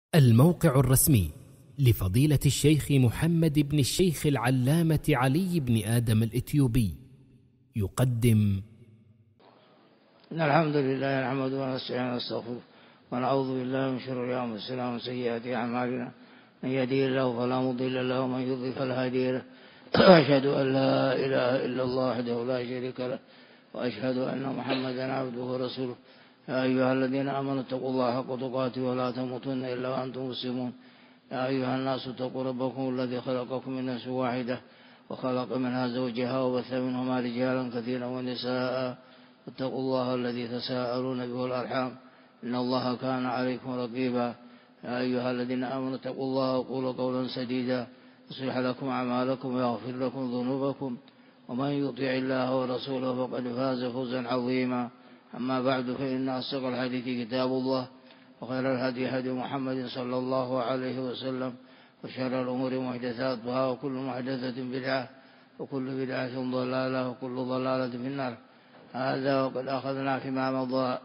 الموقع الرسمي لفضيلة الشيخ محمد بن الشيخ العلامة علي بن آدم الإثيوبي يقدم إن الحمد لله نحمده ونستعينه ونستغفره ونعوذ بالله من شرور أنفسنا ومن سيئات أعمالنا من يهده الله فلا مضل له ومن يضلل فلا هادي له وأشهد أن لا إله إلا الله وحده لا شريك له وأشهد أن محمدا عبده ورسوله يا أيها الذين آمنوا اتقوا الله حق تقاته ولا تموتن إلا وأنتم مسلمون يا أيها الناس اتقوا ربكم الذي خلقكم من نفس واحدة وخلق منها زوجها وبث منهما رجالا كثيرا ونساء اتقوا الله الذي تساءلون به والأرحام إن الله كان عليكم رقيبا يا أيها الذين آمنوا اتقوا الله وقولوا قولا سديدا يصلح لكم أعمالكم ويغفر لكم ذنوبكم ومن يطع الله ورسوله فقد فاز فوزا عظيما أما بعد فإن أصدق الحديث كتاب الله وخير الهدي هدي محمد صلى الله عليه وسلم وشر الأمور محدثاتها وكل محدثة بدعة وكل بدعة ضلالة وكل ضلالة في النار. هذا وقد أخذنا فيما مضى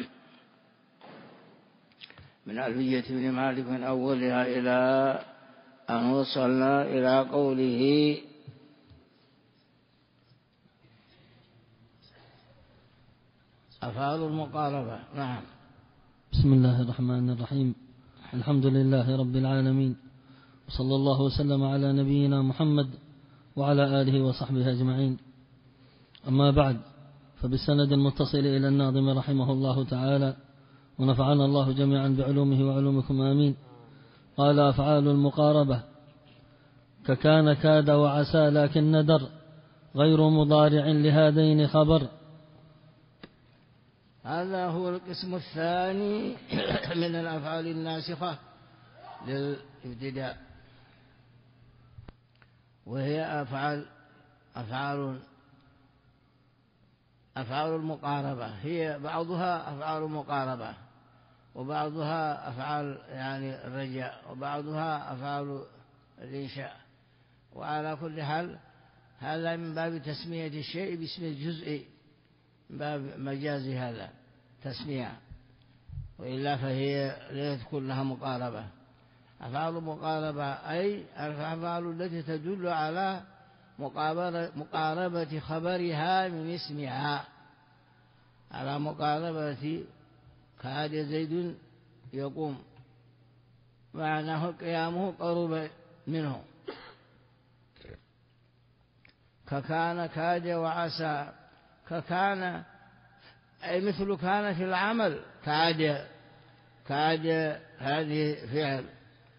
من ألفية بن مالك من أولها إلى أن وصلنا إلى قوله أفعال المقاربة. نعم. بسم الله الرحمن الرحيم. الحمد لله رب العالمين، وصلى الله وسلم على نبينا محمد وعلى آله وصحبه أجمعين. أما بعد، فبالسند المتصل إلى الناظم رحمه الله تعالى، ونفعنا الله جميعا بعلومه وعلومكم آمين. قال: أفعال المقاربة ككان كاد وعسى لكن ندر غير مضارع لهذين خبر. هذا هو القسم الثاني من الأفعال الناسخة للابتداء، وهي أفعال المقاربة. هي بعضها أفعال مقاربة وبعضها أفعال يعني الرجاء وبعضها أفعال الإنشاء. وعلى كل حال هذا من باب تسمية الشيء باسم الجزء، من باب مجاز هذا تسمية، وإلا فهي ليست كلها مقاربة. أفعال مقاربة أي الأفعال التي تدل على مقاربة خبرها من اسمها، على مقاربة كاد زيد يقوم، معناه قيامه قرب منه. ككان كاد وعسى، ككان أي مثل كان في العمل، كاد هذه فعل،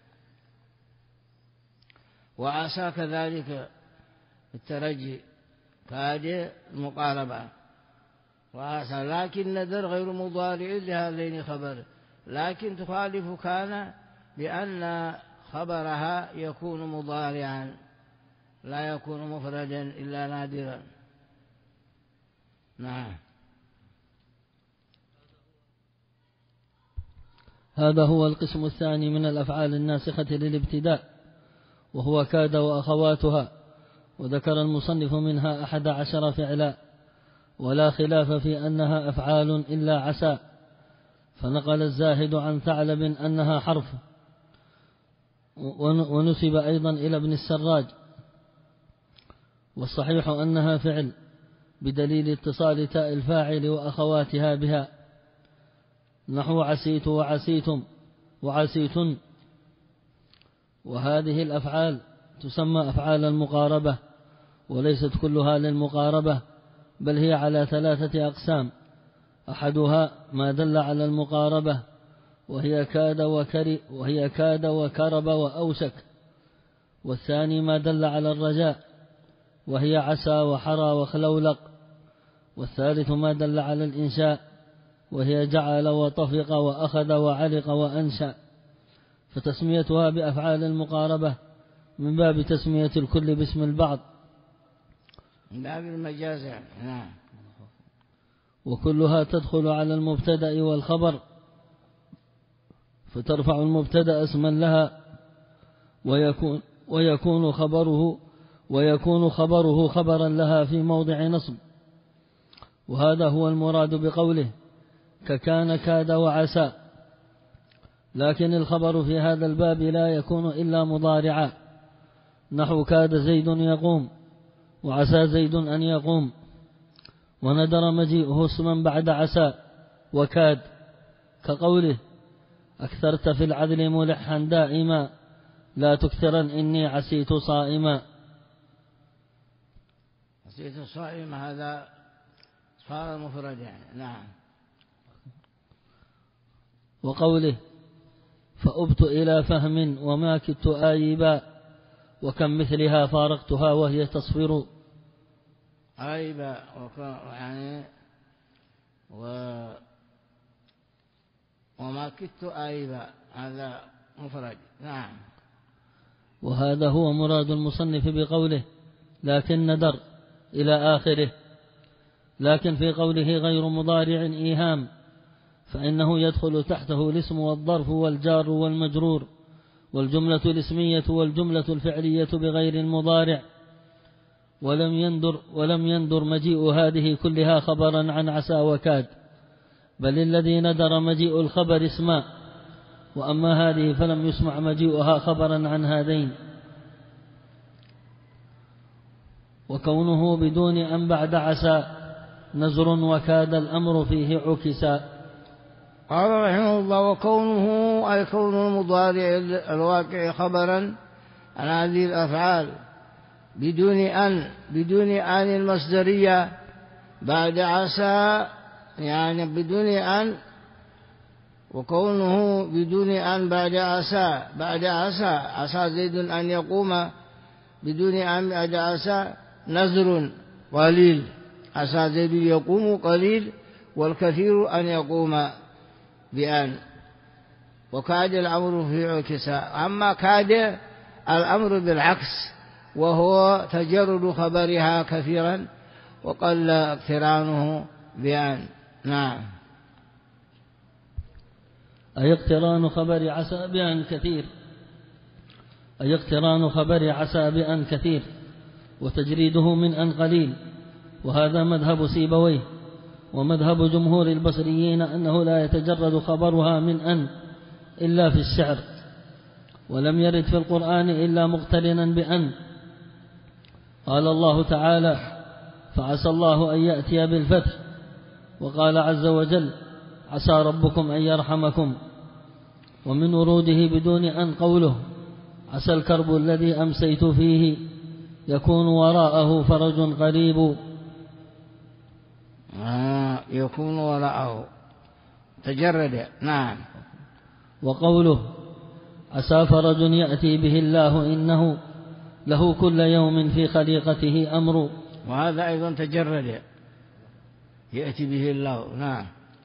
وعسى كذلك الترجي، كاد المقاربة وعسى. لكن ندر غير مضارع لهذين خبر، لكن تخالف كان بأن خبرها يكون مضارعا لا يكون مفردا إلا نادرا. نعم. هذا هو القسم الثاني من الأفعال الناسخة للابتداء، وهو كاد وأخواتها. وذكر المصنف منها 11 فعلا، ولا خلاف في أنها أفعال إلا عسى. فنقل الزاهد عن ثعلب أنها حرف، ونسب أيضا إلى ابن السراج. والصحيح أنها فعل بدليل اتصال تاء الفاعل وأخواتها بها، نحو عسيت وعسيتم وعسيتن. وهذه الأفعال تسمى أفعال المقاربة، وليست كلها للمقاربة، بل هي على 3 أقسام. أحدها ما دل على المقاربة، وهي كاد وكرب وأوشك. والثاني ما دل على الرجاء، وهي عسى وحرى وخلولق. والثالث ما دل على الإنشاء، وهي جعل وطفق وأخذ وعلق وأنشأ. فتسميتها بأفعال المقاربة من باب تسمية الكل باسم البعض، من باب المجاز. نعم. وكلها تدخل على المبتدأ والخبر، فترفع المبتدأ اسما لها، ويكون خبره خبرا لها في موضع نصب. وهذا هو المراد بقوله ككان كاد وعسى، لكن الخبر في هذا الباب لا يكون إلا مضارعا، نحو كاد زيد يقوم، وعسى زيد أن يقوم، وندر مجيئه اسما بعد عسى وكاد، كقوله أكثرت في العدل ملحا دائما، لا تكثرا إني عسيت صائما. عسيت صائما هذا صار مفرد يعني. نعم. وقوله فأبت إلى فهم وما كدت آيبا، وكم مثلها فارقتها وهي تصفر. آيبا يعني وما كدت آيبا هذا مفرد. نعم. وهذا هو مراد المصنف بقوله لكن ندر إلى آخره، لكن في قوله غير مضارع إيهام، فإنه يدخل تحته الاسم والظرف والجار والمجرور، والجملة الاسمية والجملة الفعلية بغير المضارع، ولم يندر مجيء هذه كلها خبرا عن عسى وكاد، بل الذي ندر مجيء الخبر اسما، وأما هذه فلم يسمع مجيئها خبرا عن هذين. وكونه بدون أن بعد عسى نزر وكاد الأمر فيه عكسا. قال رحمه الله وكونه أي كون المضارع الواقع خبرا عن هذه الأفعال بدون أن المصدرية بعد عسى، يعني بدون أن، وكونه بدون أن بعد عسى زيد أن يقوم، بدون أن بعد عسى نذر قليل، عسى زيد يقوم قليل، والكثير أن يقوم بأن، وكاد الأمر في عكسا. أما كاد الأمر بالعكس، وهو تجرد خبرها كثيرا وقل اقترانه بأن. نعم. أي اقتران خبر عسى بأن كثير، أي اقتران خبر عسى بأن كثير، وتجريده من أن قليل. وهذا مذهب سيبويه، ومذهب جمهور البصريين أنه لا يتجرد خبرها من أن إلا في الشعر، ولم يرد في القرآن إلا مقترنا بأن. قال الله تعالى فعسى الله أن يأتي بالفتح، وقال عز وجل عسى ربكم أن يرحمكم. ومن وروده بدون أن قوله عسى الكرب الذي أمسيت فيه يكون وراءه فرج قريب. يكون وراءه تجرد. نعم. وقوله عسى فرج يأتي به الله إنه له كل يوم في خليقته أمر، وهذا أيضا تجرد يأتي به الله. نعم.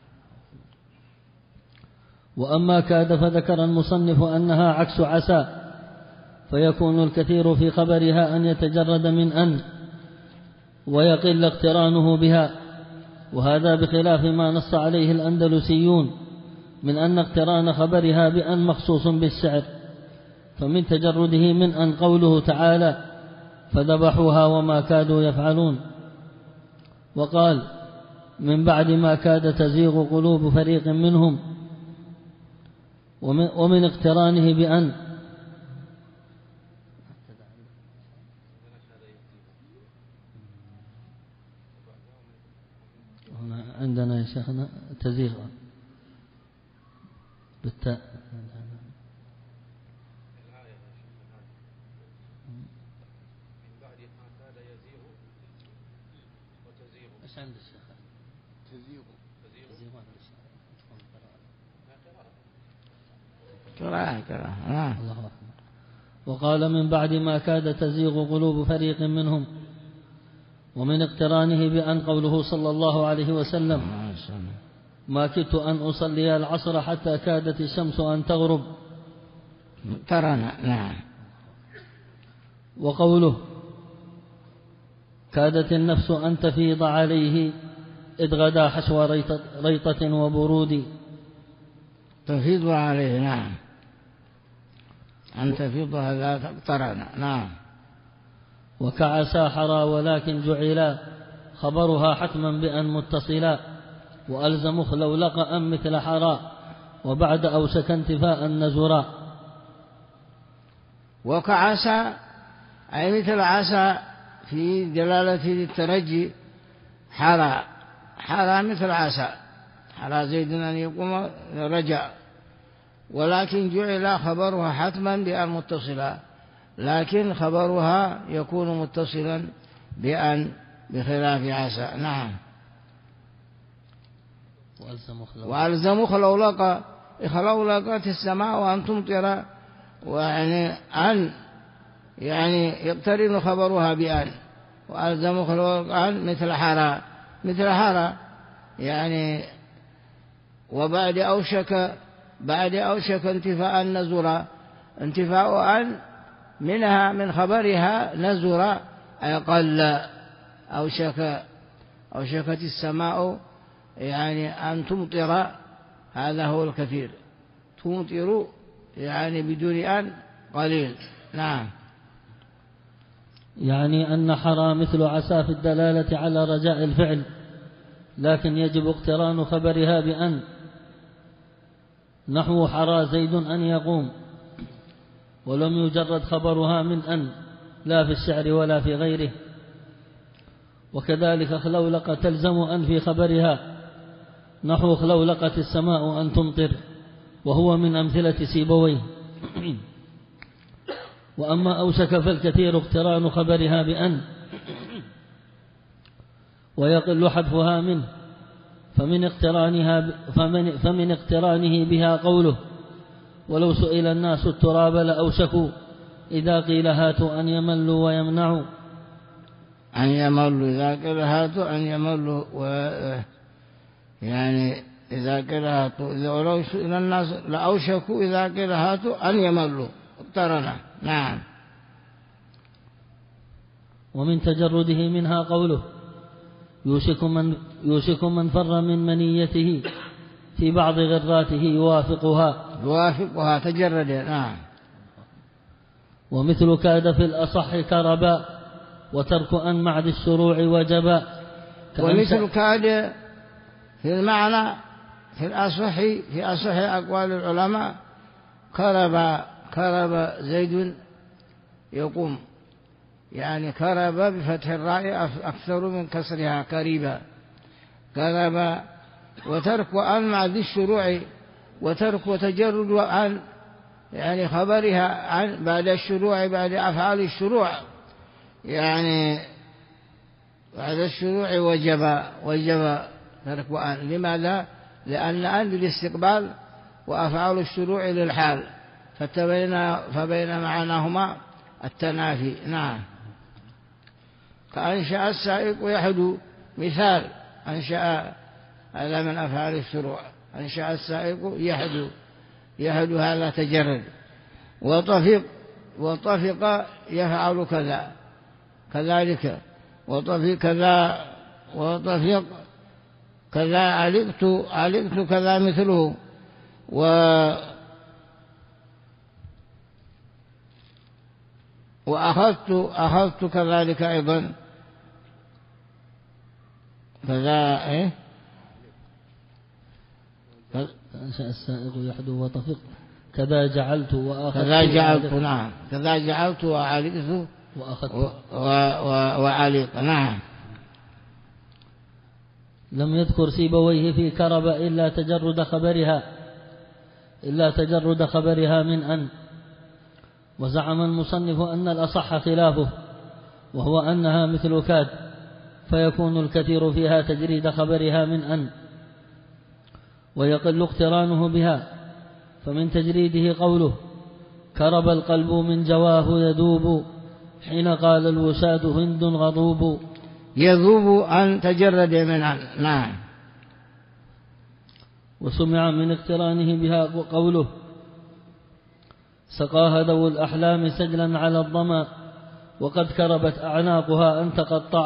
وأما كاد فذكر المصنف أنها عكس عسى، فيكون الكثير في خبرها أن يتجرد من أن ويقل اقترانه بها، وهذا بخلاف ما نص عليه الأندلسيون من أن اقتران خبرها بأن مخصوص بالسعر، فمن تجرده من أن قوله تعالى فذبحوها وما كادوا يفعلون. وقال من بعد ما كاد تزيغ قلوب فريق منهم، ومن اقترانه بأن هنا عندنا يا شيخنا تزيغ بالتاء، ايش عند الشيخ؟ تزيغ قراءة. الله أكبر. وقال من بعد ما كاد تزيغ قلوب فريق منهم. ومن اقترانه بأن قوله صلى الله عليه وسلم ما كدت أن أصلي العصر حتى كادت الشمس أن تغرب. ترنا. نعم. وقوله كادت النفس أن تفيض عليه إذ غدا حشو ريطة وبرود. تفيض عليه. نعم. أن تفيض هذا ترنا. نعم. وكعسى حرى ولكن جعلا خبرها حتما بأن متصلا، وألزم لو لقى أن مثل حرى وبعد أوشك انتفاء نزرا. وكعسى أي مثل عسى في دلالة الترجي، حرى مثل عسى، حرى زيد أن يقوم رجع، ولكن جعل خبرها حتما بأن متصلا، لكن خبرها يكون متصلا بأن بخلاف عسى. نعم. وألزم خلولقت السماء وأن تمطر، ويعني أن يعني يقترن خبرها بأن، وألزم خلولقت مثل حرى يعني. وبعد أوشك انتفاء النزر، انتفاء أن منها من خبرها نزر أي قل. أوشكت السماء يعني أن تمطر، هذا هو الكثير، تمطر يعني بدون أن قليل. نعم. يعني أن حرى مثل عسى في الدلالة على رجاء الفعل، لكن يجب اقتران خبرها بأن، نحو حرى زيد أن يقوم، ولم يجرد خبرها من أن، لا في الشعر ولا في غيره. وكذلك خلولق تلزم أن في خبرها، نحو خلولقت السماء أن تمطر، وهو من أمثلة سيبويه. وأما أوشك فالكثير اقتران خبرها بأن، ويقل حذفها منه، فمن اقترانه بها قوله: ولو سئل الناس التراب لأوشكوا إذا قيل هاتوا أن يملوا ويمنعوا. أن يملوا إذا قيل هاتوا أن يملوا، يعني إذا قيل هاتوا، ولو سئل الناس لأوشكوا إذا قيل هاتوا أن يملوا، اقترنا. نعم. ومن تجرده منها قوله: يوشك من فر من منيته في بعض غراته يوافقها تجرد. نعم. ومثل كاد في الأصح كربا، وترك أن معد الشروع وجبا. ومثل كاد في المعنى في أصح أقوال العلماء كرب زيد يقوم، يعني كرب بفتح الراء أكثر من كسرها كريبا، كرب. وترك أن معد الشروع، وترك وتجرد عن يعني خبرها عن بعد الشروع، بعد أفعال الشروع، يعني بعد الشروع وجب ترك أن. لماذا؟ لأن أن للاستقبال وأفعال الشروع للحال، فبين معناهما التنافي. نعم. كأنشأ السائق يحدو، مثال أنشأ، هذا من أفعال الشروع، أنشأ السائق يحدو هذا تجرد. وطفق يفعل كذا، كذلك وطفق كذا علقت كذا مثله. وأخذت كذلك أيضا كذا. أنشأ السائق يحدو وطفق كذا جعلت وأخذت. نعم. كذا جعلت وعلقت وعلق. نعم. لم يذكر سيبويه في كرب إلا تجرد خبرها من أن. وزعم المصنف أن الأصح خلافه، وهو أنها مثل كاد، فيكون الكثير فيها تجريد خبرها من أن، ويقل اقترانه بها. فمن تجريده قوله: كرب القلب من جواه يذوب، حين قال الوساد هند غضوب. يذوب أن تجرد من أن. نعم. وسمع من اقترانه بها قوله: سقاها ذو الأحلام سجلا على الظما، وقد كربت أعناقها أن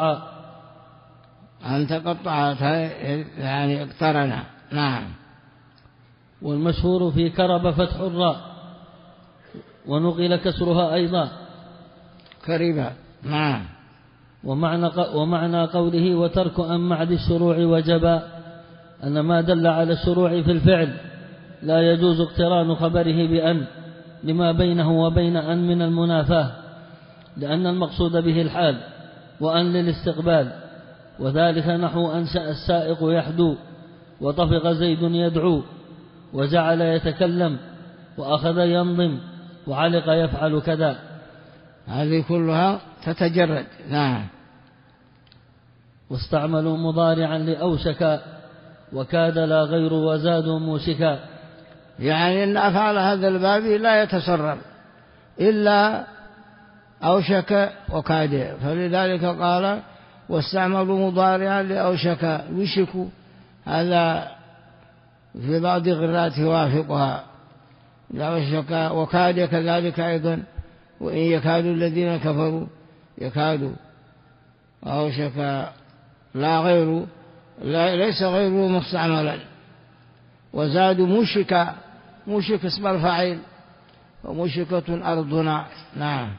تقطعت يعني اقترنا. نعم. والمشهور في كرب فتح الراء، ونقل كسرها أيضا كريبا. نعم. ومعنى قوله: وترك أن معد الشروع وجبا، أن ما دل على الشروع في الفعل لا يجوز اقتران خبره بأن لما بينه وبين أن من المنافاة، لأن المقصود به الحال، وأن للاستقبال، وذلك نحو أنشأ السائق يحدو، وطفق زيد يدعو، وجعل يتكلم، وأخذ ينظم، وعلق يفعل كذا. هذه كلها تتجرد. نعم. واستعملوا مضارعا لأوشك وكاد لا غير وزادوا موشكا. يعني أن أفعال هذا الباب لا يتصرف إلا أوشك وكاد، فلذلك قال واستعملوا مضارعا لأوشك يوشك، هذا في بعض غرات يوافقها لأوشك، وكاد كذلك أيضا، وإن يكاد الذين كفروا يكادوا، أوشك لا غير، ليس غيره مستعملا. وزاد موشك، موشك اسم الفاعل، وموشكة أرضنا. نعم.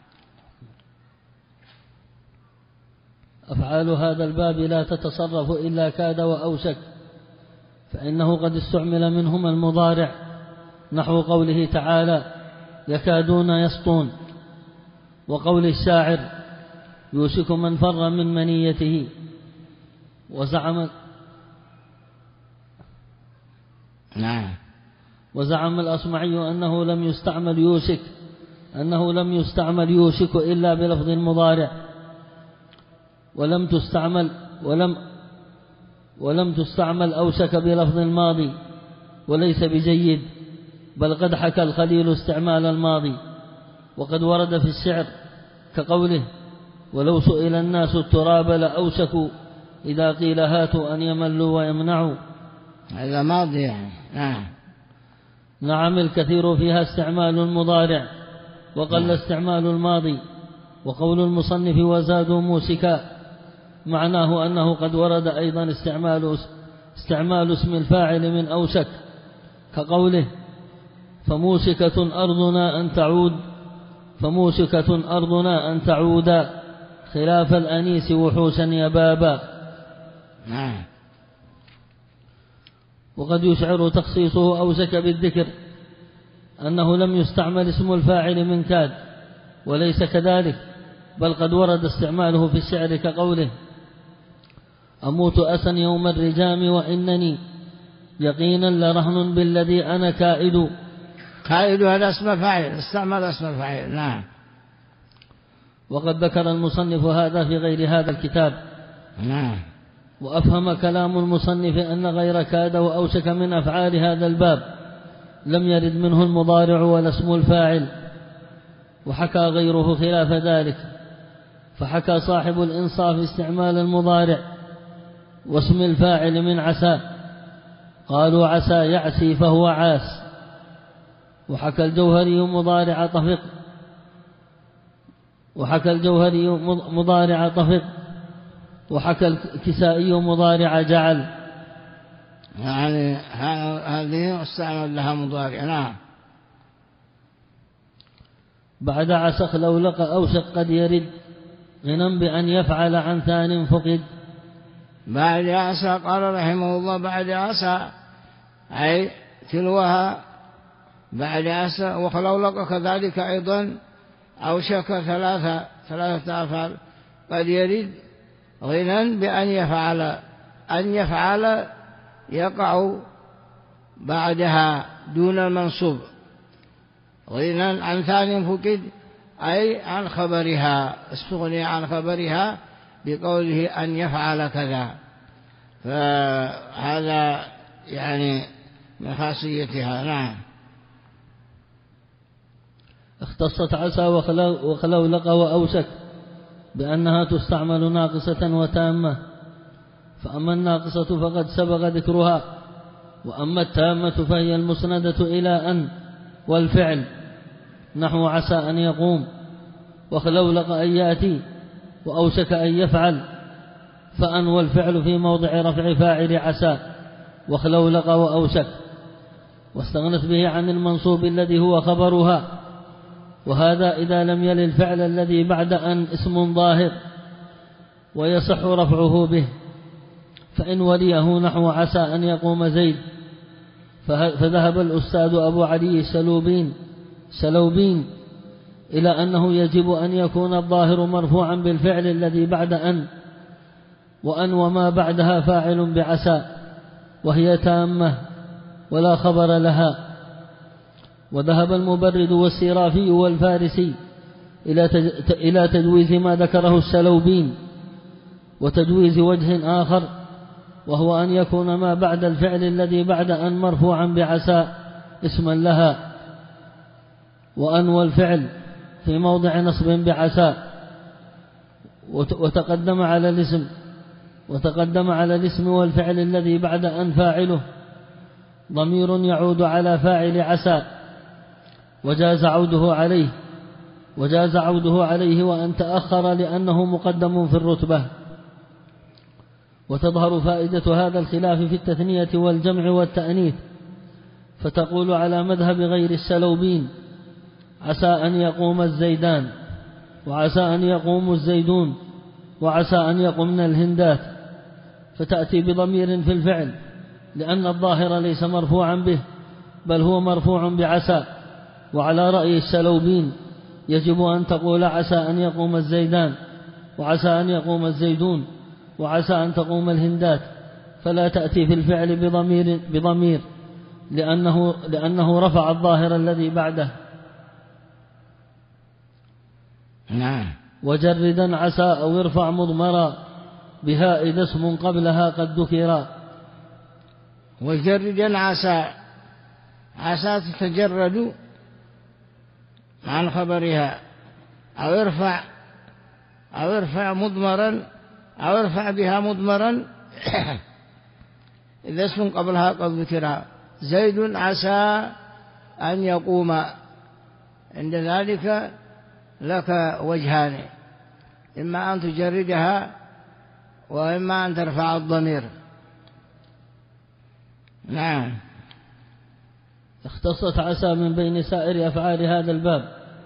أفعال هذا الباب لا تتصرف إلا كاد وأوشك، فإنه قد استعمل منهما المضارع، نحو قوله تعالى يكادون يسطون، وقول الشاعر يوشك من فر من منيته. وزعم الأصمعي أنه لم يستعمل يوشك إلا بلفظ المضارع، ولم تستعمل أوشك بلفظ الماضي، وليس بجيد، بل قد حكى الخليل استعمال الماضي، وقد ورد في الشعر كقوله ولو سئل الناس التراب لأوشكوا إذا قيل هاتوا أن يملوا ويمنعوا. هذا ماضي يعني. نعم. الكثير فيها استعمال المضارع، وقل استعمال الماضي. وقول المصنف وزادوا موشكا معناه أنه قد ورد أيضا استعمال اسم الفاعل من أوشك، كقوله فموشكة أرضنا أن تعود خلاف الأنيس وحوشا يبابا. وقد يشعر تخصيصه أوشك بالذكر أنه لم يستعمل اسم الفاعل من كاد، وليس كذلك، بل قد ورد استعماله في الشعر كقوله أموت أسا يوم الرجام وإنني يقينا لرهن بالذي أنا كائد. كائد هذا اسم فاعل، استعمل اسم الفاعل. نعم. وقد ذكر المصنف هذا في غير هذا الكتاب. وأفهم كلام المصنف أن غير كاد وأوشك من أفعال هذا الباب لم يرد منه المضارع ولا اسم الفاعل، وحكى غيره خلاف ذلك، فحكى صاحب الإنصاف استعمال المضارع واسم الفاعل من عسى، قالوا عسى يعسي فهو عاس. وحكى الجوهري مضارع طفق، وحكى الكسائي مضارع جعل. يعني هذه استعمل لها مضارع. نعم. بعد عسى لو لقى أوشك قد يرد غنى بأن يفعل عن ثان فقد. بعد عسى قال رحمه الله بعد عسى أي تلوها بعد عسى، وخلو لقى كذلك أيضا أوشك ثلاثة أفعال قد يرد غنى بأن يفعل يقع بعدها دون المنصوب، غنى عن ثاني فقد أي عن خبرها، استغني عن خبرها بقوله أن يفعل كذا، فهذا يعني من خاصيتها. نعم. اختصت عسى وخلو لقى وأوشك بأنها تستعمل ناقصة وتامة، فأما الناقصة فقد سبق ذكرها، وأما التامة فهي المسندة إلى أن والفعل، نحو عسى أن يقوم، وخلو لقى أن يأتي، وأوشك أن يفعل، فأن والفعل في موضع رفع فاعل عسى، وخلو لقى وأوشك، واستغنت به عن المنصوب الذي هو خبرها، وهذا إذا لم يل الفعل الذي بعد أن اسم ظاهر ويصح رفعه به، فإن وليه نحو عسى أن يقوم زيد فذهب الأستاذ أبو علي سلوبين إلى أنه يجب أن يكون الظاهر مرفوعا بالفعل الذي بعد أن، وأن وما بعدها فاعل بعسى، وهي تامة ولا خبر لها. وذهب المبرد والسرافي والفارسي إلى تجويز ما ذكره السلوبين، وتجويز وجه آخر، وهو أن يكون ما بعد الفعل الذي بعد أن مرفوعا بعسى اسما لها، وأن والفعل في موضع نصب بعسى، وتقدم على الاسم والفعل الذي بعد أن فاعله ضمير يعود على فاعل عسى، وجاز عوده عليه وأن تأخر لأنه مقدم في الرتبة. وتظهر فائدة هذا الخلاف في التثنية والجمع والتأنيث، فتقول على مذهب غير السلوبين: عسى أن يقوم الزيدان، وعسى أن يقوم الزيدون، وعسى أن يقومن الهندات، فتأتي بضمير في الفعل، لأن الظاهر ليس مرفوعا به بل هو مرفوع بعسى. وعلى رأي السلوبين يجب أن تقول عسى أن يقوم الزيدان، وعسى أن يقوم الزيدون، وعسى أن تقوم الهندات، فلا تأتي في الفعل بضمير لأنه رفع الظاهر الذي بعده. نعم. وجردا عسى أو ارفع مضمرا بها إذا اسم قبلها قد ذكرا. وجردا عسى تتجرد عن خبرها، أو ارفع مضمرا، أو ارفع بها مضمرا إذا اسم قبلها قد ذكرها. زيد عسى أن يقوم، عند ذلك لك وجهان: إما أن تجردها، وإما أن ترفع الضمير. نعم. اختصت عسى من بين سائر أفعال هذا الباب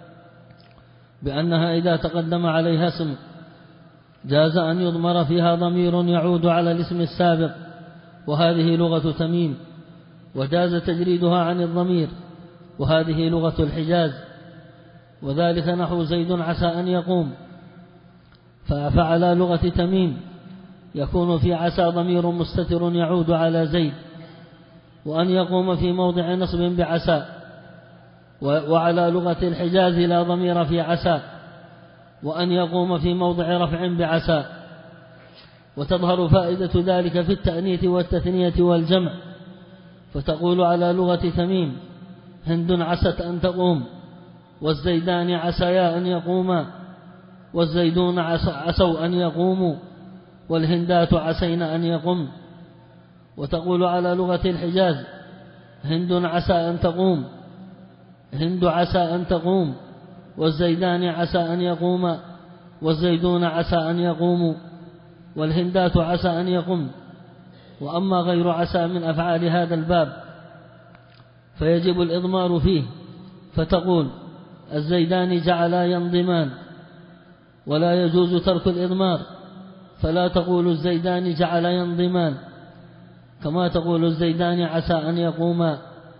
بأنها إذا تقدم عليها اسم جاز أن يضمر فيها ضمير يعود على الاسم السابق، وهذه لغة تميم، وجاز تجريدها عن الضمير، وهذه لغة الحجاز. وذلك نحو زيد عسى أن يقوم، فعلى لغة تميم يكون في عسى ضمير مستتر يعود على زيد، وأن يقوم في موضع نصب بعسى. وعلى لغة الحجاز لا ضمير في عسى، وأن يقوم في موضع رفع بعسى. وتظهر فائدة ذلك في التأنيث والتثنية والجمع، فتقول على لغة تميم: هند عست أن تقوم، والزيدان عسيا أن يقوما، والزيدون عسوا أن يقوموا، والهندات عسين أن يقوم. وتقول على لغة الحجاز: هند عسى أن تقوم، هند عسى أن تقوم، والزيدان عسى أن يقوما، والزيدون عسى أن يقوموا، والهندات عسى أن يقوم. وأما غير عسى من أفعال هذا الباب فيجب الإضمار فيه، فتقول: الزيدان جعلا ينضمان، ولا يجوز ترك الإضمار، فلا تقول الزيدان جعلا ينضمان، كما تقول الزيدان عسى أن يقوما.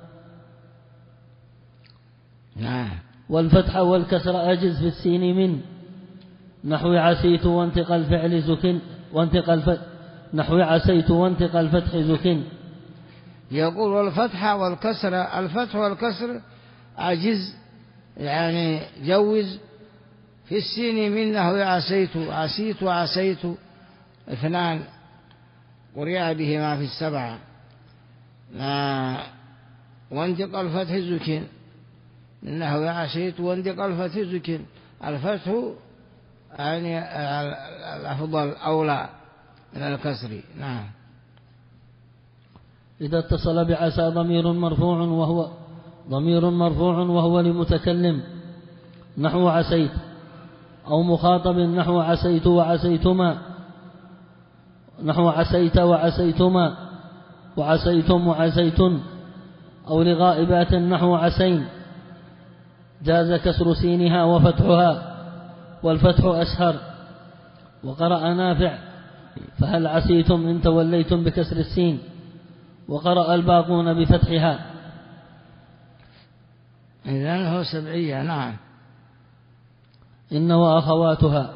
نعم. والفتح والكسر أجز في السين من نحو عسيت وانتقى الفعل زكن، نحو عسيت وانتقى الفتح زكن. يقول والفتح والكسر، الفتح والكسر أجز، يعني جوز في السين من نحو عسيت وعسيت اثنان قرئ بهما في السبعة. وانتقى الفتح زكن من نحو عسيت وانتقى الفتح زكن. الفتح يعني الأفضل أولى من الكسر. نعم. إذا اتصل بعسى ضمير مرفوع وهو لمتكلم نحو عسيت، أو مخاطب نحو عسيت وعسيتما، نحو عسيت وعسيتما، وعسيتم وعسيتن، أو لغائبات نحو عسين، جاز كسر سينها وفتحها، والفتح أشهر. وقرأ نافع: فهل عسيتم إن توليتم بكسر السين، وقرأ الباقون بفتحها. إذن هو سبعية. نعم. إن وأخواتها.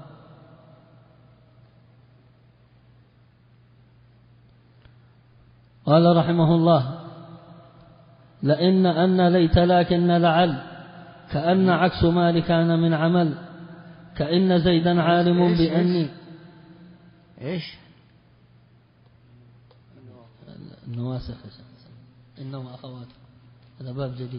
قال رحمه الله: لئن أن ليت لكن لعل كأن عكس ما لكان من عمل كأن زيدا عالم بأني إيش النواسخ إنه أخواته. هذا باب جديد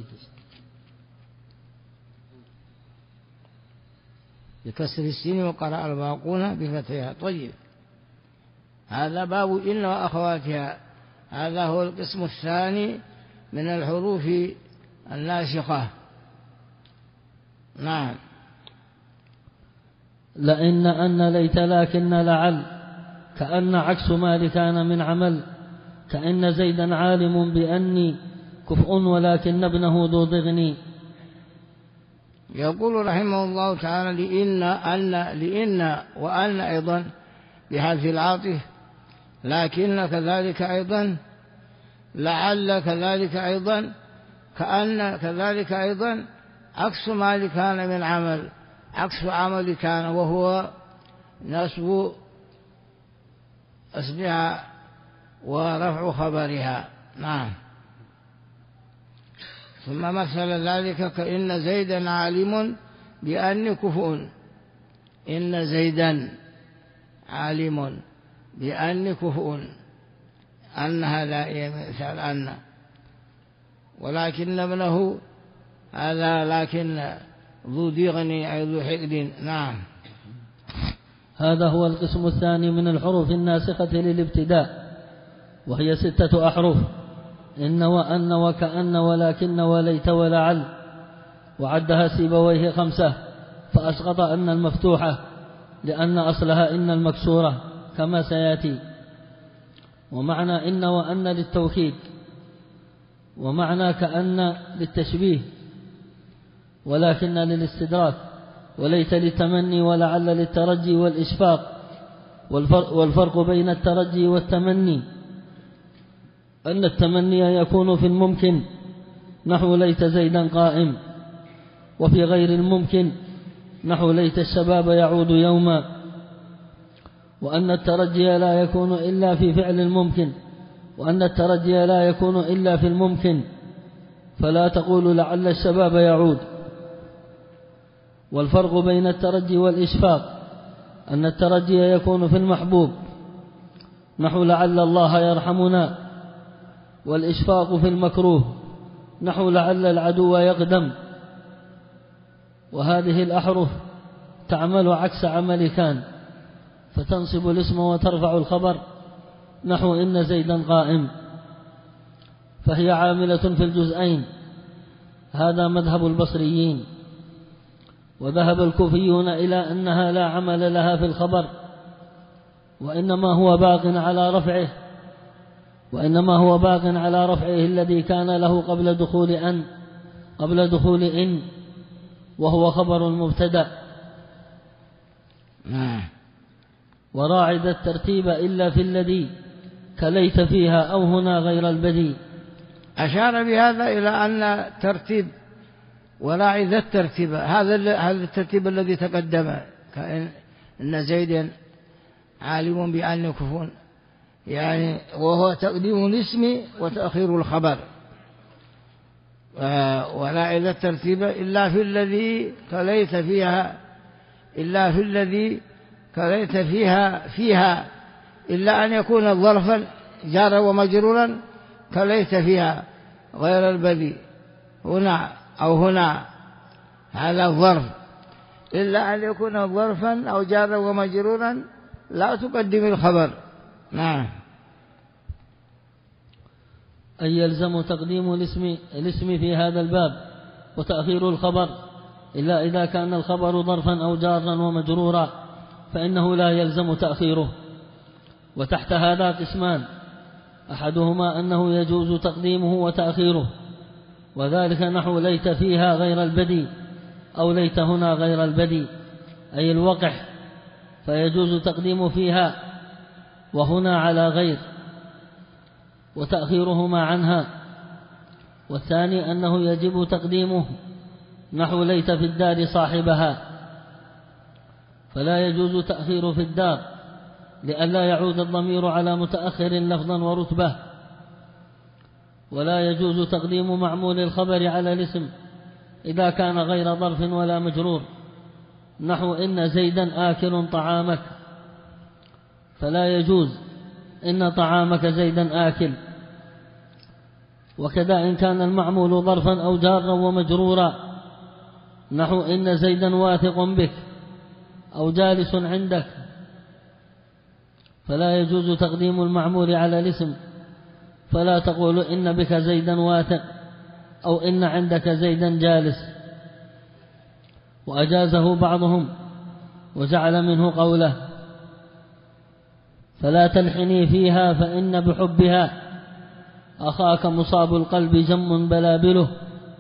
بكسر السين وقرأ الباقون بفتحها. طيب، هذا باب إن وأخواتها. هذا هو القسم الثاني من الحروف الناسخة. نعم. لئن أن ليت لكن لعل كأن عكس ما كان من عمل كأن زيدا عالم بأني كفء ولكن ابنه ذو ضغني. يقول رحمه الله تعالى: لإن وأن أيضا بحذف العاطف، لكن كذلك أيضا، لعل كذلك أيضا، كأن كذلك أيضا، عكس ما كان من عمل، عكس عمل كان، وهو نصب اسمها ورفع خبرها. نعم. ثم مثل ذلك: كإن زيدا عالم بأني كفء. إن زيدا عالم بأني كفء، أنها لا مثال أن، ولكن ابنه هذا لكن ذو ضغني أي ذو حقد. نعم. هذا هو القسم الثاني من الحروف الناسخة للابتداء، وهي 6 أحرف: إن وأن وكأن ولكن وليت ولعل. وعدها سيبويه 5، فأسقط أن المفتوحة لأن أصلها إن المكسورة كما سيأتي. ومعنى إن وأن للتوكيد، ومعنى كأن للتشبيه، ولكن للاستدراك، وليت للتمني، ولعل للترجي والإشفاق. والفرق بين الترجي والتمني أن التمني يكون في الممكن نحو ليت زيدا قائم، وفي غير الممكن نحو ليت الشباب يعود يوما. وأن الترجي لا يكون إلا في فعل الممكن، وأن الترجي لا يكون إلا في الممكن، فلا تقول لعل الشباب يعود. والفرق بين الترجي والإشفاق أن الترجي يكون في المحبوب نحو لعل الله يرحمنا، والإشفاق في المكروه نحو لعل العدو يقدم. وهذه الأحرف تعمل عكس عمل كان، فتنصب الاسم وترفع الخبر نحو إن زيدا قائم، فهي عاملة في الجزئين. هذا مذهب البصريين. وذهب الكوفيون إلى أنها لا عمل لها في الخبر، وإنما هو باق على رفعه الذي كان له قبل دخول إن، وهو خبر المبتدأ. وراعد الترتيب إلا في الذي كليت فيها أو هنا غير البدي. أشار بهذا إلى أن ترتيب وراعد الترتيب هذا الترتيب الذي تقدم، كأن زيدا عالم بأن كفون، يعني وهو تقديم الاسم وتأخير الخبر. وراعد الترتيب إلا في الذي كليت فيها إلا أن يكون ظرفا جارا ومجرورا كليت فيها غير البدي هنا هذا الظرف، إلا أن يكون ظرفا أو جارا ومجرورا لا تقدم الخبر. نعم. أي يلزم تقديم الاسم في هذا الباب وتأخير الخبر، إلا إذا كان الخبر ظرفا أو جارا ومجرورا فإنه لا يلزم تأخيره. وتحت هذا قسمان: أحدهما أنه يجوز تقديمه وتأخيره، وذلك نحو ليت فيها غير البدي أو ليت هنا غير البدي، أي الوقح، فيجوز تقديم فيها وهنا على غير. وتأخيرهما عنها. والثاني أنه يجب تقديمه، نحو ليت في الدار صاحبها، فلا يجوز تأخير في الدار لئلا يعود الضمير على متأخر لفظا ورتبة. ولا يجوز تقديم معمول الخبر على الاسم إذا كان غير ظرف ولا مجرور، نحو إن زيدا آكل طعامك، فلا يجوز إن طعامك زيدا آكل. وكذا إن كان المعمول ظرفا أو جارا ومجرورا، نحو إن زيدا واثق بك أو جالس عندك، فلا يجوز تقديم المعمول على الاسم، فلا تقول إن بك زيدا واثق أو إن عندك زيدا جالس. وأجازه بعضهم وجعل منه قوله: فلا تلحني فيها فإن بحبها أخاك مصاب القلب جم بلابله.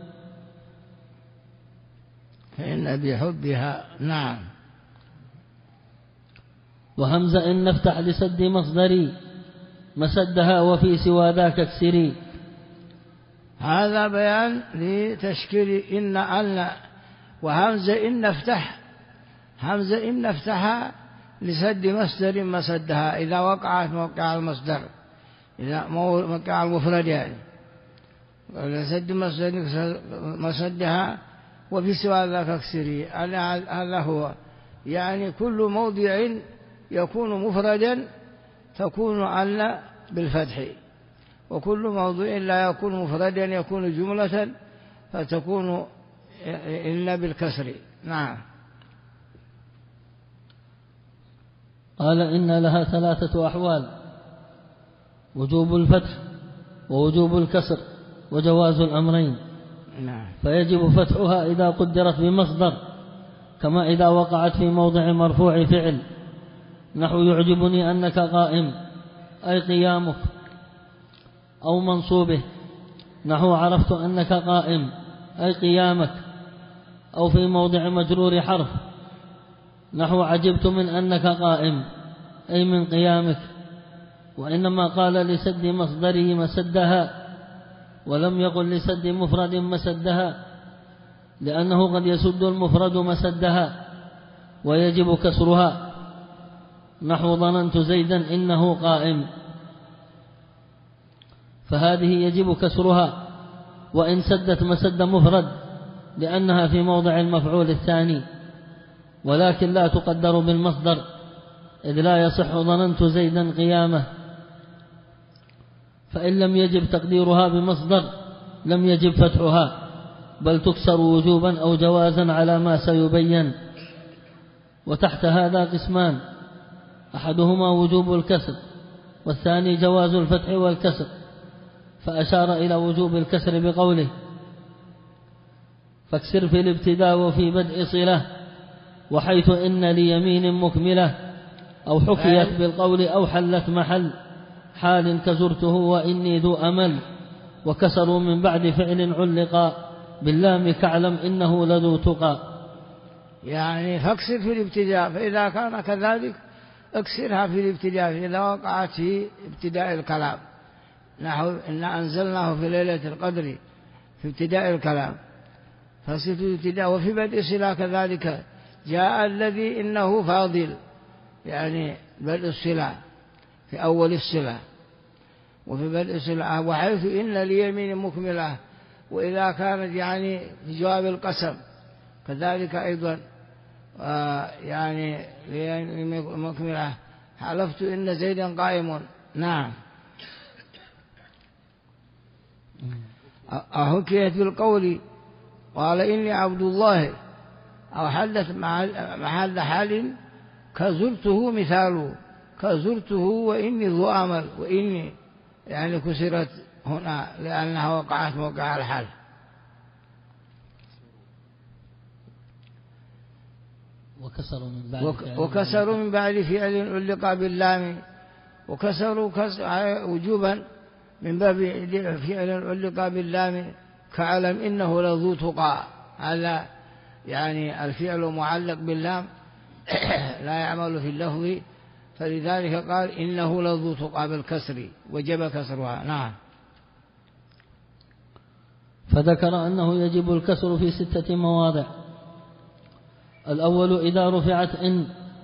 فإن بحبها، نعم. وهمزة إن نفتح لسد مصدري مسدها وفي سوى ذاك اكسري. هذا بيان لتشكيل إن وهمزة إن نفتح، همزة إن نفتحها لسد مصدر مسدها إذا وقعت موقع المصدر، إذا موقع المفرد يعني، لسد مصدر مسدها وفي سوى ذاك اكسري. هذا هو يعني كل موضع يكون مفردا تكون أن بالفتح، وكل موضوع لا يكون مفردا يكون جملة فتكون إلا بالكسر. نعم. قال: إن لها 3 أحوال: وجوب الفتح ووجوب الكسر وجواز الأمرين. نعم. فيجب فتحها إذا قدرت بمصدر، كما إذا وقعت في موضع مرفوع فعل، نحو يعجبني أنك قائم أي قيامك، أو منصوبه، نحو عرفت أنك قائم أي قيامك، أو في موضع مجرور حرف، نحو عجبت من أنك قائم أي من قيامك. وإنما قال لسد مصدره مسدها ولم يقل لسد مفرد مسدها، لأنه قد يسد المفرد مسدها ويجب كسرها، نحو ظننت زيدا إنه قائم، فهذه يجب كسرها وإن سدت مسد مفرد لأنها في موضع المفعول الثاني، ولكن لا تقدر بالمصدر إذ لا يصح ظننت زيدا قيامه. فإن لم يجب تقديرها بمصدر لم يجب فتحها، بل تكسر وجوبا أو جوازا على ما سيبين. وتحت هذا قسمان: أحدهما وجوب الكسر، والثاني جواز الفتح والكسر. فأشار إلى وجوب الكسر بقوله: فاكسر في الابتداء وفي بدء صلة، وحيث إن ليمين مكملة، أو حكيت بالقول أو حلت محل حال كزرته وإني ذو أمل. وكسروا من بعد فعل علقا باللام كعلم إنه لذو تقى. يعني فاكسر في الابتداء، فإذا كان كذلك اكسرها في الابتداء إذا وقعت في ابتداء الكلام، نحو إن أنزلناه في ليلة القدر في ابتداء الكلام، فاكسر في الابتداء. وفي بدء صلة كذلك جاء الذي إنه فاضل، يعني بدء الصلة في أول الصلة، وفي بدء الصلة. وحيث إن ليمين مكملة، وإذا كانت يعني في جواب القسم كذلك أيضا يعني ليمين مكملة، حلفت إن زيدا قائم. نعم. أحكيت بالقول قال إني عبد الله، أو حدث محل حال كزرته مثاله، كزرته وإني ذو أمل، وإني يعني كسرت هنا لأنها وقعت موقع الحال. وكسروا من بعد فعل علق باللام، وكسروا وجوبا من باب فعل علق باللام كعلم إنه لذو تقى. هذا يعني الفعل معلق باللام لا يعمل في اللفظ فلذلك قال إنه لذو تقى بالكسر وجب كسرها. نعم. فذكر أنه يجب الكسر في 6 مواضع. الأول إذا رفعت إن،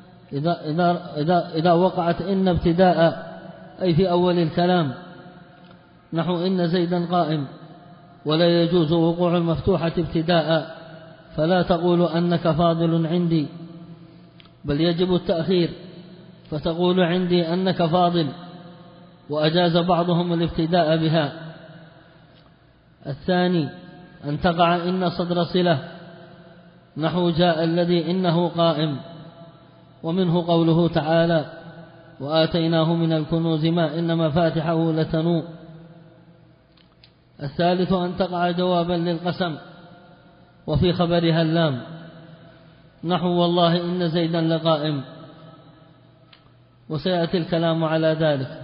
إذا وقعت إن ابتداء، أي في أول الكلام، نحو إن زيدا قائم، ولا يجوز وقوع المفتوحة ابتداء، فلا تقول أنك فاضل عندي، بل يجب التأخير، فتقول عندي أنك فاضل، وأجاز بعضهم الابتداء بها. الثاني أن تقع إن صدر صلة، نحو جاء الذي إنه قائم، ومنه قوله تعالى وآتيناه من الكنوز ما إن مفاتحه لتنوء. الثالث أن تقع جوابا للقسم وفي خبرها اللام، نحو والله إن زيدا لقائم، وسيأتي الكلام على ذلك.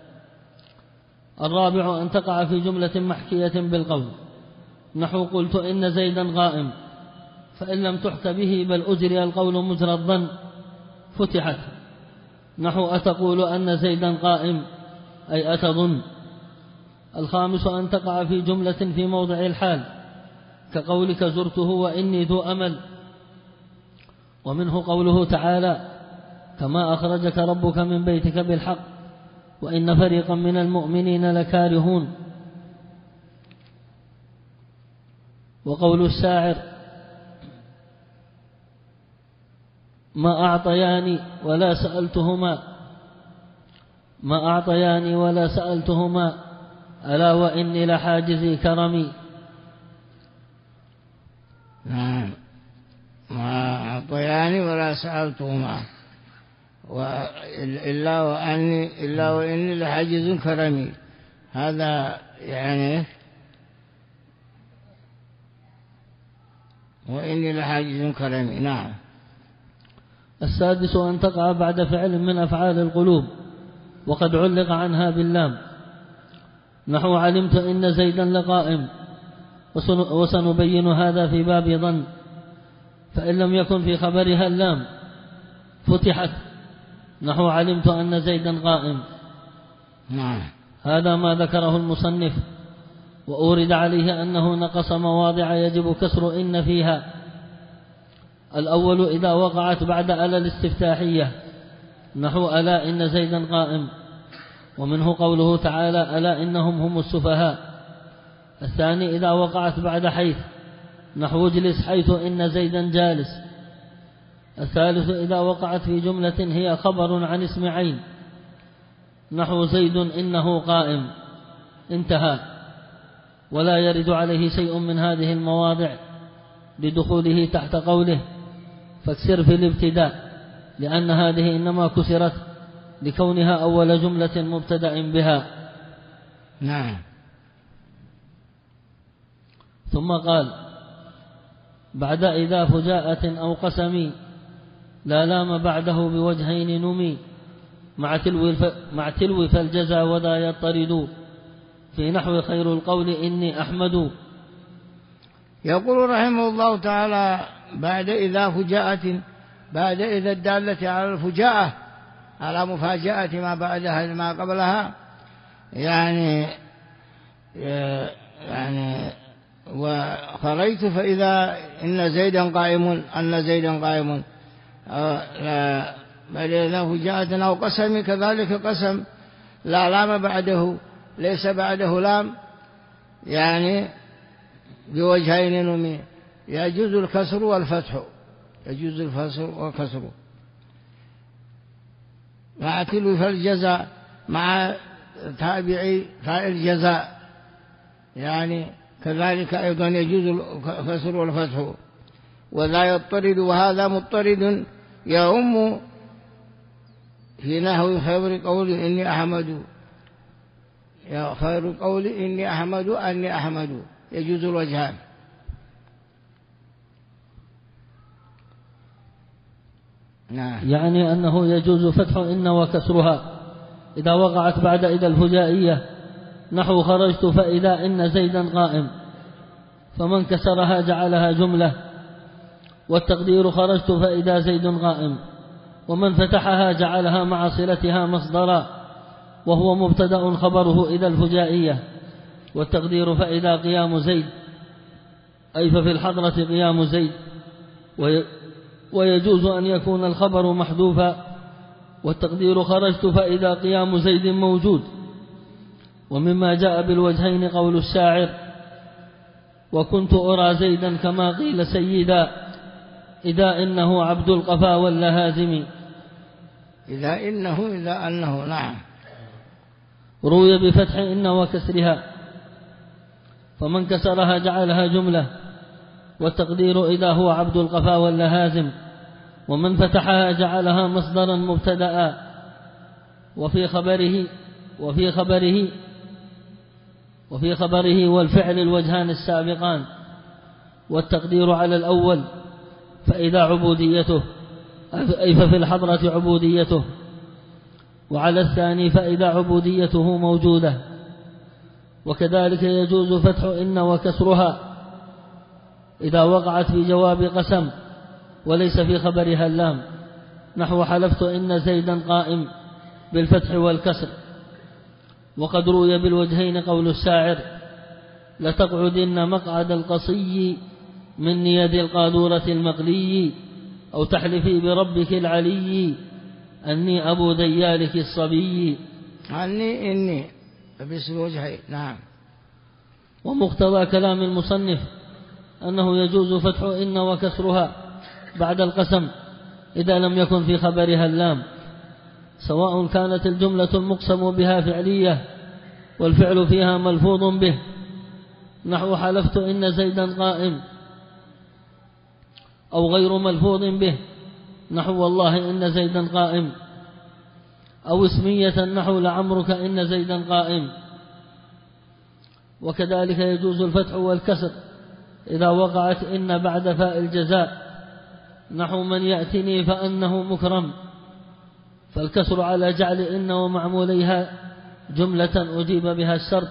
الرابع أن تقع في جملة محكية بالقول، نحو قلت إن زيدا قائم، فإن لم تحك به بل أجري القول مجرى الظن فتحت، نحو أتقول أن زيدا قائم، أي أتظن. الخامس أن تقع في جملة في موضع الحال، كقولك زرته وإني ذو أمل، ومنه قوله تعالى كما أخرجك ربك من بيتك بالحق وإن فريقا من المؤمنين لكارهون. وقول الشاعر ما أعطياني ولا سألتهما ألا وإني لحاجزي كرمي. نعم. ما أعطياني ولا سألتهما إلا وإني لحاجز كرمي، هذا يعني وإني لحاجز كرمي. نعم. السادس أن تقع بعد فعل من أفعال القلوب وقد علق عنها باللام، نحو علمت إن زيدا لقائم، وسنبين هذا في باب ظن، فإن لم يكن في خبرها اللام فتحت، نحو علمت أن زيدا قائم. نعم. هذا ما ذكره المصنف، وأورد عليه أنه نقص مواضع يجب كسر إن فيها. الأول إذا وقعت بعد ألا الاستفتاحية، نحو ألا إن زيدا قائم، ومنه قوله تعالى ألا إنهم هم السفهاء. الثاني إذا وقعت بعد حيث، نحو اجلس حيث إن زيدا جالس. الثالث إذا وقعت في جملة هي خبر عن اسم عين، نحو زيد إنه قائم، انتهى، ولا يرد عليه شيء من هذه المواضع لدخوله تحت قوله فاكسر في الابتداء، لأن هذه إنما كسرت لكونها أول جملة مبتدأ بها. نعم. ثم قال بعد إذا فجاءة أو قسم لا لام بعده بوجهين نمي، مع تلو فالجزى وذا يطرد، في نحو خير القول إني أحمد. يقول رحمه الله تعالى بعد إذا فجاءة، بعد إذا الدالة على الفجاءة، على مفاجأة ما بعدها ما قبلها، يعني وخرجت فإذا إن زيدا قائم، أن زيدا قائم، بل إذا فجاءة أو قسم كذلك قسم لا لام بعده، ليس بعده لام، يعني بوجهين نمي، يجوز الكسر والفتح، يجوز الكسر والكسر، مع تلو فالجزاء، مع تابعي فاعل جزاء، يعني كذلك أيضا يجوز الكسر والفتح، ولا يضطرد، وهذا مضطرد يعم في نحو خير قول إني أحمد، يا خير قول إني أحمد أني أحمد، يجوز الوجهان. نعم. يعني أنه يجوز فتح إن وكسرها إذا وقعت بعد إذا الفجائية، نحو خرجت فإذا إن زيدا قائم، فمن كسرها جعلها جملة، والتقدير خرجت فإذا زيد قائم، ومن فتحها جعلها مع صلتها مصدرا، وهو مبتدأ خبره إذا الفجائية. والتقدير فإذا قيام زيد، أي ففي الحضرة قيام زيد. ويجوز أن يكون الخبر محذوفا، والتقدير خرجت فإذا قيام زيد موجود. ومما جاء بالوجهين قول الشاعر: وكنت أرى زيدا كما قيل سيدا، إذا إنه عبد القفا واللهازم. إذا أنه نعم. روي بفتح إن وكسرها، فمن كسرها جعلها جملة، والتقدير إذا هو عبد القفا واللهازم. ومن فتحها جعلها مصدرا مبتدأ. وفي خبره والفعل الوجهان السابقان. والتقدير على الأول فإذا عبوديته، أي ففي الحضرة عبوديته. وعلى الثاني فإذا عبوديته موجودة. وكذلك يجوز فتح إن وكسرها إذا وقعت في جواب قسم وليس في خبرها اللام، نحو حلفت إن زيدا قائم بالفتح والكسر. وقد روي بالوجهين قول الشاعر: لتقعدن مقعد القصي من يد القاذورة المقلي، أو تحلفي بربك العلي أني أبو ديالك الصبي. إني باسم وجهين. نعم. ومقتضى كلام المصنف أنه يجوز فتح إن وكسرها بعد القسم إذا لم يكن في خبرها اللام، سواء كانت الجملة المقسم بها فعلية والفعل فيها ملفوظ به، نحو حلفت إن زيدا قائم، أو غير ملفوظ به، نحو والله إن زيدا قائم، أو اسمية نحو لعمرك إن زيدا قائم. وكذلك يجوز الفتح والكسر إذا وقعت إن بعد فاء الجزاء، نحو من يأتني فأنه مكرم، فالكسر على جعل إن ومعموليها جملة أجيب بها الشرط،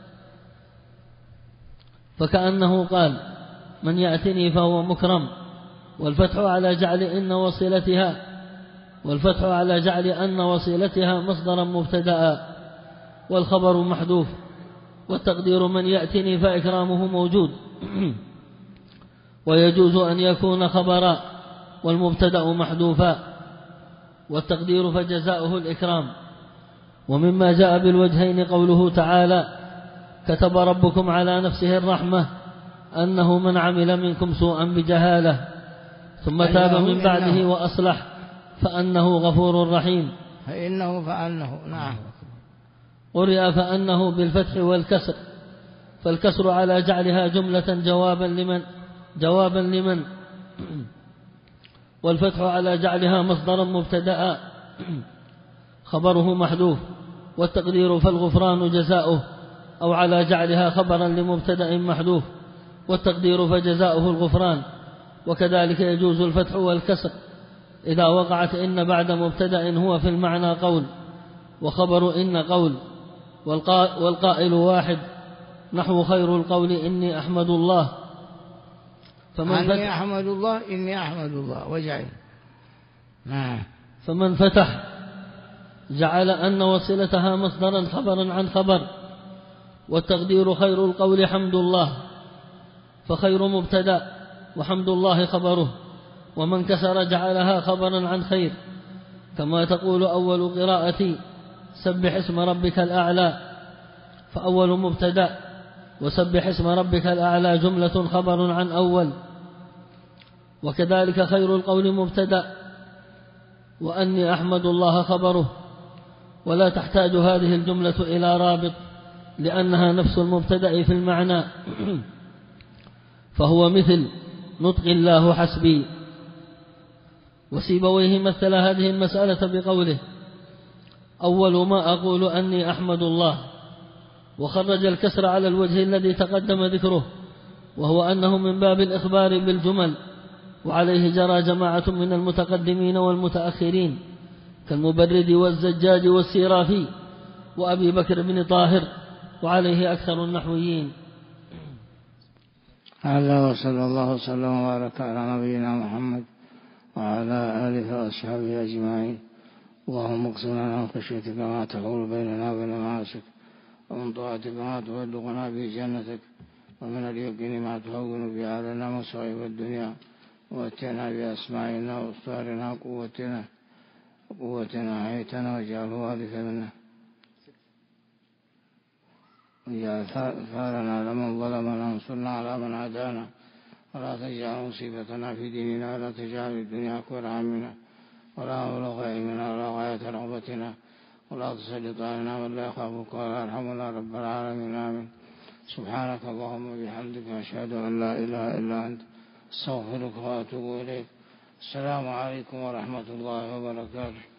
فكأنه قال من يأتني فهو مكرم. والفتح على جعل إن وصيلتها مصدرا مبتدأ، والخبر محذوف. والتقدير من يأتني فإكرامه موجود. ويجوز أن يكون خبرا والمبتدأ محذوفا، والتقدير فجزاؤه الإكرام. ومما جاء بالوجهين قوله تعالى: كتب ربكم على نفسه الرحمة أنه من عمل منكم سوءا بجهالة ثم تاب من بعده وأصلح فأنه غفور رحيم. فأنه نعم. قرئ فأنه بالفتح والكسر، فالكسر على جعلها جملة جوابا لمن والفتح على جعلها مصدرا مبتدأ خبره محذوف. والتقدير فالغفران جزاؤه، أو على جعلها خبرا لمبتدأ محذوف، والتقدير فجزاؤه الغفران. وكذلك يجوز الفتح والكسر إذا وقعت إن بعد مبتدأ هو في المعنى قول، وخبر إن قول، والقائل واحد، نحو خير القول إني أحمد الله. إني أحمد الله وجعل. فمن فتح جعل أن وصلتها مصدرا خبرا عن خبر، والتقدير خير القول حمد الله، فخير مبتدأ وحمد الله خبره. ومن كسر جعلها خبرا عن خير، كما تقول أول قراءتي سبح اسم ربك الأعلى، فأول مبتدأ، وسبح اسم ربك الأعلى جملة خبر عن أول. وكذلك خير القول مبتدأ، وأني أحمد الله خبره، ولا تحتاج هذه الجملة إلى رابط لأنها نفس المبتدأ في المعنى فهو مثل نطق الله حسبي. وسيبويه مثل هذه المسألة بقوله: أول ما أقول أني أحمد الله، وخرج الكسر على الوجه الذي تقدم ذكره، وهو أنه من باب الإخبار بالجمل، وعليه جرى جماعة من المتقدمين والمتأخرين كالمبرد والزجاج والسيرافي وأبي بكر بن طاهر، وعليه أكثر النحويين. الله وصلى الله وسلم وبارك على نبينا محمد وعلى آله وأصحابه أجمعين. اللهم اقسم لنا من خشيتك ما تحول بيننا وبين معاصيك، ومن طاعتك ما تبلغنا به جنتك، ومن اليقين ما تهون به علينا مصائب الدنيا، واتنا بأسماعنا وأبصارنا قوتنا حيتنا، واجعله وارث منا، واجعل ثارنا لمن ظلمنا، وانصرنا على من عادانا، ولا تجعل مصيبتنا في ديننا، ولا تجعل الدنيا أكبر همنا ولا مبلغ علمنا ولا غاية رغبتنا، ولا تسلط علينا من لا يخافك ولا يرحمنا رب العالمين. آمين. سبحانك اللهم وبحمدك، أشهد أن لا إله إلا أنت، استغفرك وأتوب إليك. السلام عليكم ورحمة الله وبركاته.